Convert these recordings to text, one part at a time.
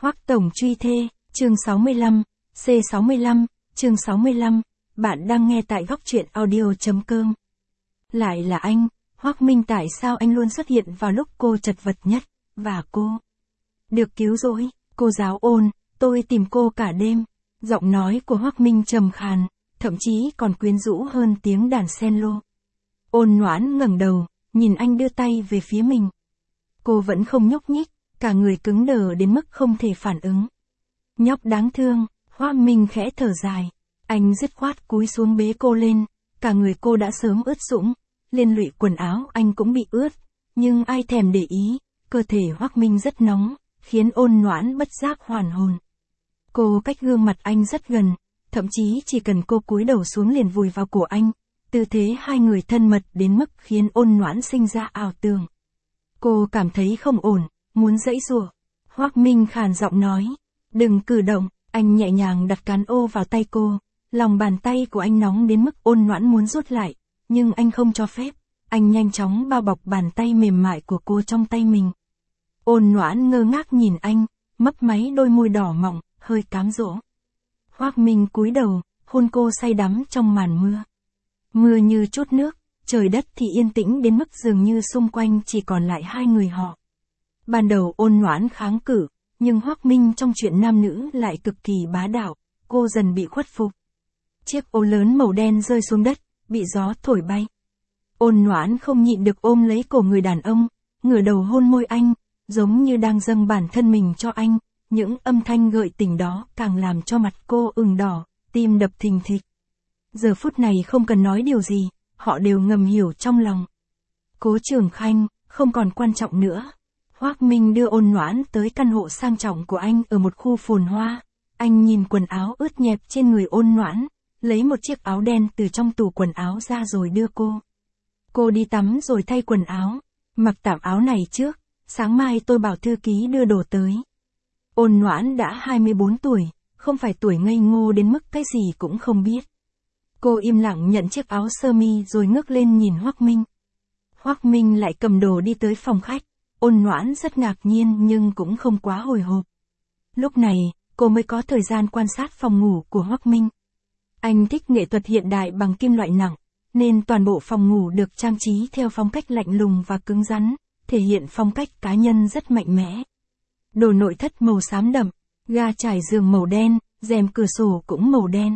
Hoắc Tổng truy thê, chương 65, C65, chương 65, bạn đang nghe tại góc truyện audio.com. Lại là anh, Hoắc Minh, tại sao anh luôn xuất hiện vào lúc cô chật vật nhất, và cô được cứu rỗi? Cô giáo Ôn, tôi tìm cô cả đêm. Giọng nói của Hoắc Minh trầm khàn, thậm chí còn quyến rũ hơn tiếng đàn cello. Ôn Noãn ngẩng đầu, nhìn anh đưa tay về phía mình. Cô vẫn không nhúc nhích, cả người cứng đờ đến mức không thể phản ứng. Nhóc đáng thương, Hoắc Minh khẽ thở dài. Anh dứt khoát cúi xuống bế cô lên, cả người cô đã sớm ướt sũng, liên lụy quần áo anh cũng bị ướt, nhưng ai thèm để ý, cơ thể Hoắc Minh rất nóng, khiến Ôn Noãn bất giác hoàn hồn. Cô cách gương mặt anh rất gần, thậm chí chỉ cần cô cúi đầu xuống liền vùi vào cổ anh, tư thế hai người thân mật đến mức khiến Ôn Noãn sinh ra ảo tưởng. Cô cảm thấy không ổn, muốn giãy giụa. Hoắc Minh khàn giọng nói, đừng cử động. Anh nhẹ nhàng đặt cán ô vào tay cô, lòng bàn tay của anh nóng đến mức Ôn Noãn muốn rút lại, nhưng anh không cho phép. Anh nhanh chóng bao bọc bàn tay mềm mại của cô trong tay mình. Ôn Noãn ngơ ngác nhìn anh, mấp máy đôi môi đỏ mọng, hơi cám dỗ. Hoắc Minh cúi đầu, hôn cô say đắm trong màn mưa. Mưa như trút nước, trời đất thì yên tĩnh đến mức dường như xung quanh chỉ còn lại hai người họ. Ban đầu Ôn Noãn kháng cự, nhưng Hoắc Minh trong chuyện nam nữ lại cực kỳ bá đạo, cô dần bị khuất phục. Chiếc ô lớn màu đen rơi xuống đất, bị gió thổi bay. Ôn Noãn không nhịn được ôm lấy cổ người đàn ông, ngửa đầu hôn môi anh, giống như đang dâng bản thân mình cho anh, những âm thanh gợi tình đó càng làm cho mặt cô ửng đỏ, tim đập thình thịch. Giờ phút này không cần nói điều gì, họ đều ngầm hiểu trong lòng. Cố Trường Khanh, không còn quan trọng nữa. Hoắc Minh đưa Ôn Noãn tới căn hộ sang trọng của anh ở một khu phồn hoa. Anh nhìn quần áo ướt nhẹp trên người Ôn Noãn, lấy một chiếc áo đen từ trong tủ quần áo ra rồi đưa cô. Cô đi tắm rồi thay quần áo, mặc tạm áo này trước, sáng mai tôi bảo thư ký đưa đồ tới. Ôn Noãn đã 24 tuổi, không phải tuổi ngây ngô đến mức cái gì cũng không biết. Cô im lặng nhận chiếc áo sơ mi rồi ngước lên nhìn Hoắc Minh. Hoắc Minh lại cầm đồ đi tới phòng khách. Ôn Noãn rất ngạc nhiên nhưng cũng không quá hồi hộp. Lúc này, cô mới có thời gian quan sát phòng ngủ của Hoắc Minh. Anh thích nghệ thuật hiện đại bằng kim loại nặng, nên toàn bộ phòng ngủ được trang trí theo phong cách lạnh lùng và cứng rắn, thể hiện phong cách cá nhân rất mạnh mẽ. Đồ nội thất màu xám đậm, ga trải giường màu đen, rèm cửa sổ cũng màu đen.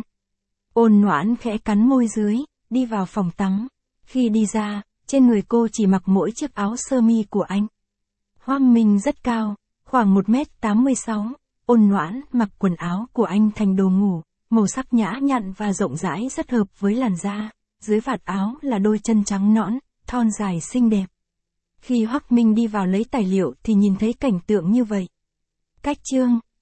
Ôn Noãn khẽ cắn môi dưới, đi vào phòng tắm. Khi đi ra, trên người cô chỉ mặc mỗi chiếc áo sơ mi của anh. Hoắc Minh rất cao, khoảng 1m86, Ôn Noãn mặc quần áo của anh thành đồ ngủ, màu sắc nhã nhặn và rộng rãi rất hợp với làn da, dưới vạt áo là đôi chân trắng nõn, thon dài xinh đẹp. Khi Hoắc Minh đi vào lấy tài liệu thì nhìn thấy cảnh tượng như vậy. Cách chương